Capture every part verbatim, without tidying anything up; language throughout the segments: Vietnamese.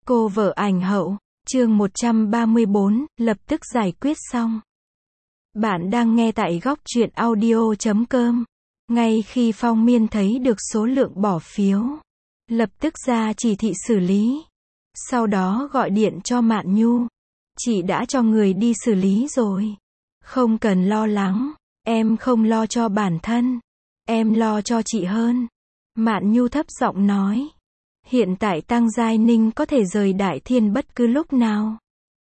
Cô vợ ảnh hậu, chương một trăm ba mươi bốn, lập tức giải quyết xong. Bạn đang nghe tại góc truyện audio chấm com. Ngay khi Phong Miên thấy được số lượng bỏ phiếu, lập tức ra chỉ thị xử lý. Sau đó gọi điện cho Mạn Nhu. Chị đã cho người đi xử lý rồi. Không cần lo lắng, em không lo cho bản thân. Em lo cho chị hơn. Mạn Nhu thấp giọng nói. Hiện tại Tăng Giai Ninh có thể rời Đại Thiên bất cứ lúc nào.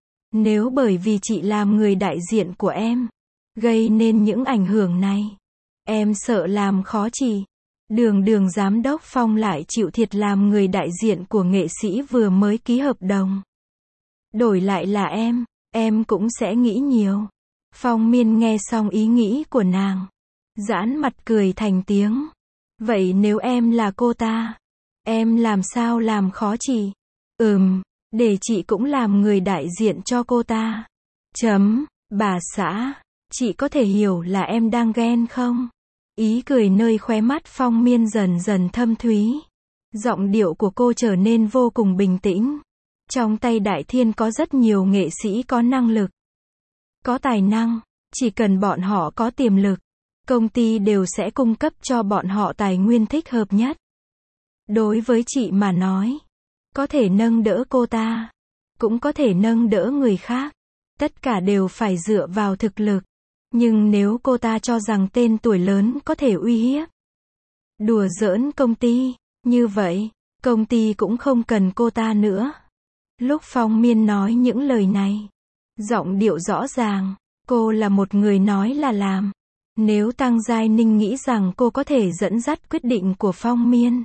Nếu bởi vì chị làm người đại diện của em, gây nên những ảnh hưởng này, em sợ làm khó chị. Đường đường giám đốc Phong lại chịu thiệt làm người đại diện của nghệ sĩ vừa mới ký hợp đồng. Đổi lại là em, em cũng sẽ nghĩ nhiều. Phong Miên nghe xong ý nghĩ của nàng, giãn mặt cười thành tiếng. Vậy nếu em là cô ta, em làm sao làm khó chị? Ừm, để chị cũng làm người đại diện cho cô ta. Chấm, bà xã, chị có thể hiểu là em đang ghen không? Ý cười nơi khóe mắt Phong Miên dần dần thâm thúy. Giọng điệu của cô trở nên vô cùng bình tĩnh. Trong tay Đại Thiên có rất nhiều nghệ sĩ có năng lực, có tài năng, chỉ cần bọn họ có tiềm lực, công ty đều sẽ cung cấp cho bọn họ tài nguyên thích hợp nhất. Đối với chị mà nói, có thể nâng đỡ cô ta, cũng có thể nâng đỡ người khác. Tất cả đều phải dựa vào thực lực. Nhưng nếu cô ta cho rằng tên tuổi lớn có thể uy hiếp, đùa giỡn công ty, như vậy, công ty cũng không cần cô ta nữa. Lúc Phong Miên nói những lời này, giọng điệu rõ ràng, cô là một người nói là làm. Nếu Tăng Giai Ninh nghĩ rằng cô có thể dẫn dắt quyết định của Phong Miên,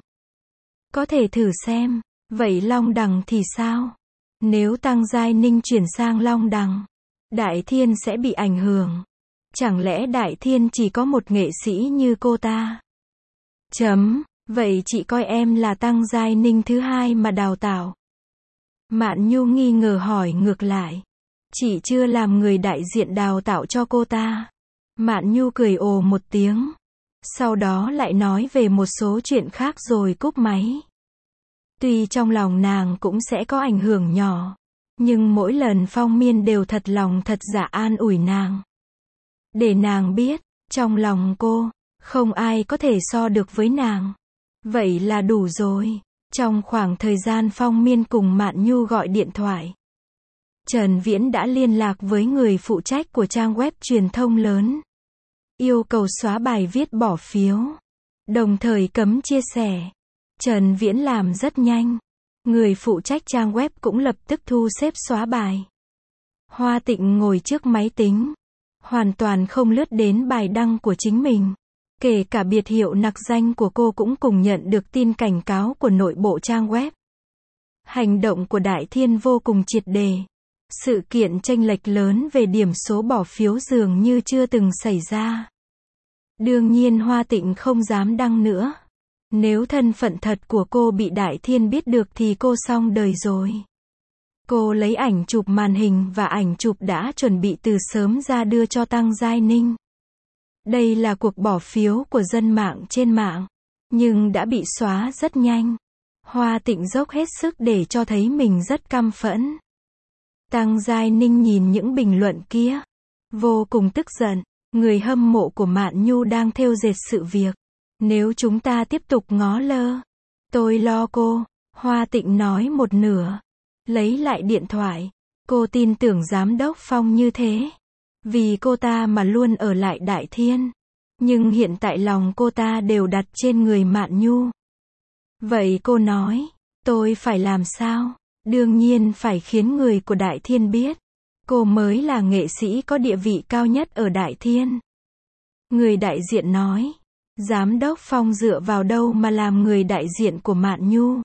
có thể thử xem. Vậy Long Đằng thì sao? Nếu Tăng Giai Ninh chuyển sang Long Đằng, Đại Thiên sẽ bị ảnh hưởng. Chẳng lẽ Đại Thiên chỉ có một nghệ sĩ như cô ta? Chấm, vậy chị coi em là Tăng Giai Ninh thứ hai mà đào tạo. Mạn Nhu nghi ngờ hỏi ngược lại. Chị chưa làm người đại diện đào tạo cho cô ta. Mạn Nhu cười ồ một tiếng. Sau đó lại nói về một số chuyện khác rồi cúp máy. Tuy trong lòng nàng cũng sẽ có ảnh hưởng nhỏ, nhưng mỗi lần Phong Miên đều thật lòng thật dạ an ủi nàng. Để nàng biết, trong lòng cô, không ai có thể so được với nàng. Vậy là đủ rồi. Trong khoảng thời gian Phong Miên cùng Mạn Nhu gọi điện thoại, Trần Viễn đã liên lạc với người phụ trách của trang web truyền thông lớn, yêu cầu xóa bài viết bỏ phiếu, đồng thời cấm chia sẻ. Trần Viễn làm rất nhanh. Người phụ trách trang web cũng lập tức thu xếp xóa bài. Hoa Tịnh ngồi trước máy tính, hoàn toàn không lướt đến bài đăng của chính mình. Kể cả biệt hiệu nặc danh của cô cũng cùng nhận được tin cảnh cáo của nội bộ trang web. Hành động của Đại Thiên vô cùng triệt đề. Sự kiện chênh lệch lớn về điểm số bỏ phiếu dường như chưa từng xảy ra. Đương nhiên Hoa Tịnh không dám đăng nữa. Nếu thân phận thật của cô bị Đại Thiên biết được thì cô xong đời rồi. Cô lấy ảnh chụp màn hình và ảnh chụp đã chuẩn bị từ sớm ra đưa cho Tăng Giai Ninh. Đây là cuộc bỏ phiếu của dân mạng trên mạng, nhưng đã bị xóa rất nhanh. Hoa Tịnh dốc hết sức để cho thấy mình rất căm phẫn. Tăng Giai Ninh nhìn những bình luận kia, vô cùng tức giận. Người hâm mộ của Mạn Nhu đang thêu dệt sự việc. Nếu chúng ta tiếp tục ngó lơ, tôi lo cô. Hoa Tịnh nói một nửa, lấy lại điện thoại. Cô tin tưởng giám đốc Phong như thế, vì cô ta mà luôn ở lại Đại Thiên. Nhưng hiện tại lòng cô ta đều đặt trên người Mạn Nhu. Vậy cô nói, tôi phải làm sao? Đương nhiên phải khiến người của Đại Thiên biết, cô mới là nghệ sĩ có địa vị cao nhất ở Đại Thiên. Người đại diện nói, giám đốc Phong dựa vào đâu mà làm người đại diện của Mạn Nhu?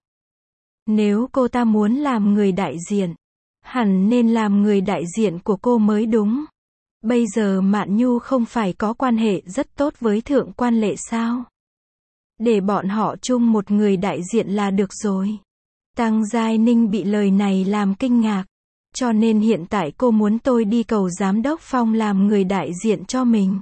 Nếu cô ta muốn làm người đại diện, hẳn nên làm người đại diện của cô mới đúng. Bây giờ Mạn Nhu không phải có quan hệ rất tốt với Thượng Quan Lệ sao? Để bọn họ chung một người đại diện là được rồi. Tăng Giai Ninh bị lời này làm kinh ngạc. Cho nên hiện tại cô muốn tôi đi cầu giám đốc Phong làm người đại diện cho mình.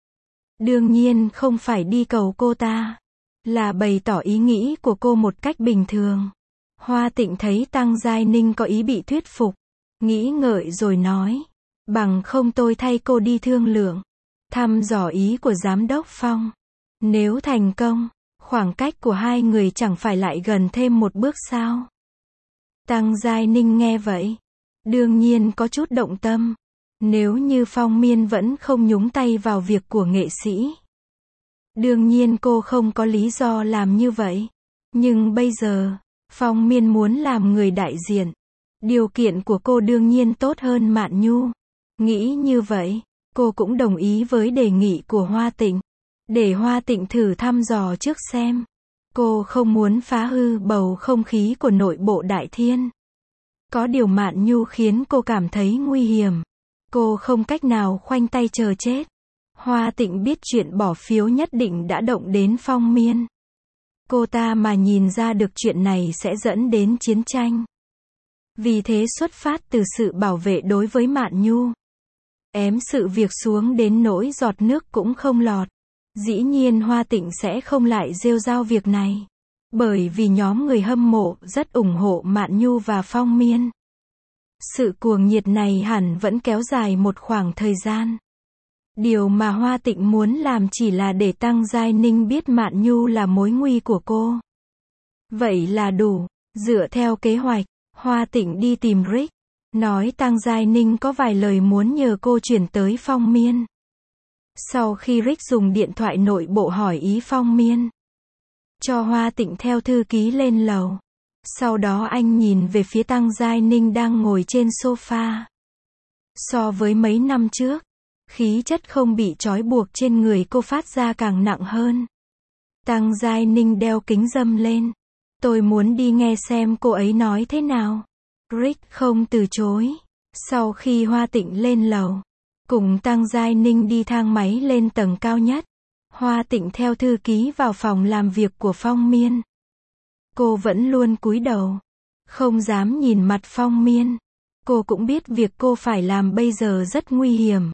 Đương nhiên không phải đi cầu cô ta, là bày tỏ ý nghĩ của cô một cách bình thường. Hoa Tịnh thấy Tăng Giai Ninh có ý bị thuyết phục, nghĩ ngợi rồi nói, bằng không tôi thay cô đi thương lượng, thăm dò ý của Giám đốc Phong. Nếu thành công, khoảng cách của hai người chẳng phải lại gần thêm một bước sao? Tăng Giai Ninh nghe vậy, đương nhiên có chút động tâm. Nếu như Phong Miên vẫn không nhúng tay vào việc của nghệ sĩ, đương nhiên cô không có lý do làm như vậy. Nhưng bây giờ, Phong Miên muốn làm người đại diện. Điều kiện của cô đương nhiên tốt hơn Mạn Nhu. Nghĩ như vậy, cô cũng đồng ý với đề nghị của Hoa Tịnh. Để Hoa Tịnh thử thăm dò trước xem. Cô không muốn phá hư bầu không khí của nội bộ Đại Thiên. Có điều Mạn Nhu khiến cô cảm thấy nguy hiểm. Cô không cách nào khoanh tay chờ chết. Hoa Tịnh biết chuyện bỏ phiếu nhất định đã động đến Phong Miên. Cô ta mà nhìn ra được chuyện này sẽ dẫn đến chiến tranh. Vì thế xuất phát từ sự bảo vệ đối với Mạn Nhu. Ém sự việc xuống đến nỗi giọt nước cũng không lọt. Dĩ nhiên Hoa Tịnh sẽ không lại rêu rao việc này. Bởi vì nhóm người hâm mộ rất ủng hộ Mạn Nhu và Phong Miên. Sự cuồng nhiệt này hẳn vẫn kéo dài một khoảng thời gian. Điều mà Hoa Tịnh muốn làm chỉ là để Tăng Giai Ninh biết Mạn Nhu là mối nguy của cô. Vậy là đủ. Dựa theo kế hoạch, Hoa Tịnh đi tìm Rick. Nói Tăng Giai Ninh có vài lời muốn nhờ cô chuyển tới Phong Miên. Sau khi Rick dùng điện thoại nội bộ hỏi ý Phong Miên, cho Hoa Tịnh theo thư ký lên lầu. Sau đó anh nhìn về phía Tăng Giai Ninh đang ngồi trên sofa. So với mấy năm trước, khí chất không bị trói buộc trên người cô phát ra càng nặng hơn. Tăng Giai Ninh đeo kính râm lên. Tôi muốn đi nghe xem cô ấy nói thế nào. Rick không từ chối. Sau khi Hoa Tịnh lên lầu, cùng Tăng Giai Ninh đi thang máy lên tầng cao nhất. Hoa Tịnh theo thư ký vào phòng làm việc của Phong Miên. Cô vẫn luôn cúi đầu, không dám nhìn mặt Phong Miên. Cô cũng biết việc cô phải làm bây giờ rất nguy hiểm.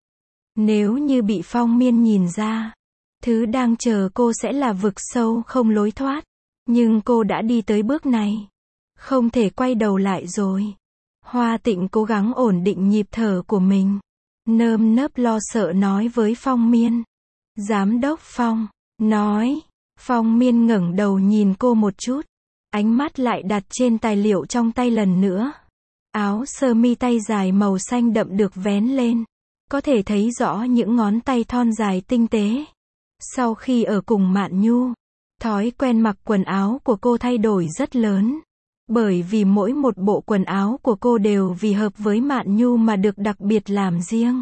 Nếu như bị Phong Miên nhìn ra, thứ đang chờ cô sẽ là vực sâu không lối thoát. Nhưng cô đã đi tới bước này, không thể quay đầu lại rồi. Hoa Tịnh cố gắng ổn định nhịp thở của mình, nơm nớp lo sợ nói với Phong Miên. Giám đốc Phong, nói. Phong Miên ngẩng đầu nhìn cô một chút, ánh mắt lại đặt trên tài liệu trong tay lần nữa. Áo sơ mi tay dài màu xanh đậm được vén lên, có thể thấy rõ những ngón tay thon dài tinh tế. Sau khi ở cùng Mạn Nhu, thói quen mặc quần áo của cô thay đổi rất lớn. Bởi vì mỗi một bộ quần áo của cô đều vì hợp với Mạn Nhu mà được đặc biệt làm riêng.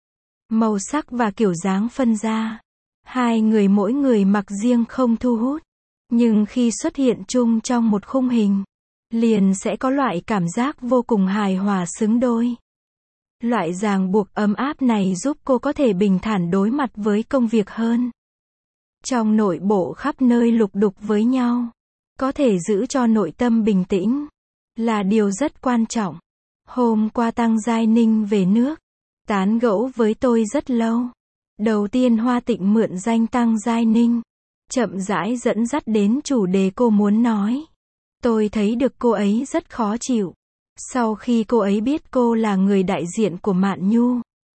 Màu sắc và kiểu dáng phân ra. Hai người mỗi người mặc riêng không thu hút. Nhưng khi xuất hiện chung trong một khung hình, liền sẽ có loại cảm giác vô cùng hài hòa xứng đôi. Loại ràng buộc ấm áp này giúp cô có thể bình thản đối mặt với công việc hơn. Trong nội bộ khắp nơi lục đục với nhau, có thể giữ cho nội tâm bình tĩnh là điều rất quan trọng. Hôm qua Tăng Giai Ninh về nước, tán gẫu với tôi rất lâu. Đầu tiên Hoa Tịnh mượn danh Tăng Giai Ninh, chậm rãi dẫn dắt đến chủ đề cô muốn nói. Tôi thấy được cô ấy rất khó chịu. Sau khi cô ấy biết cô là người đại diện của Mạn Nhu,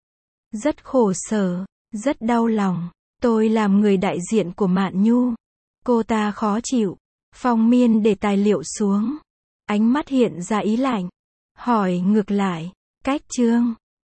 rất khổ sở, rất đau lòng. Tôi làm người đại diện của Mạn Nhu, cô ta khó chịu. Phong Miên để tài liệu xuống, ánh mắt hiện ra ý lạnh, hỏi ngược lại, cách chương,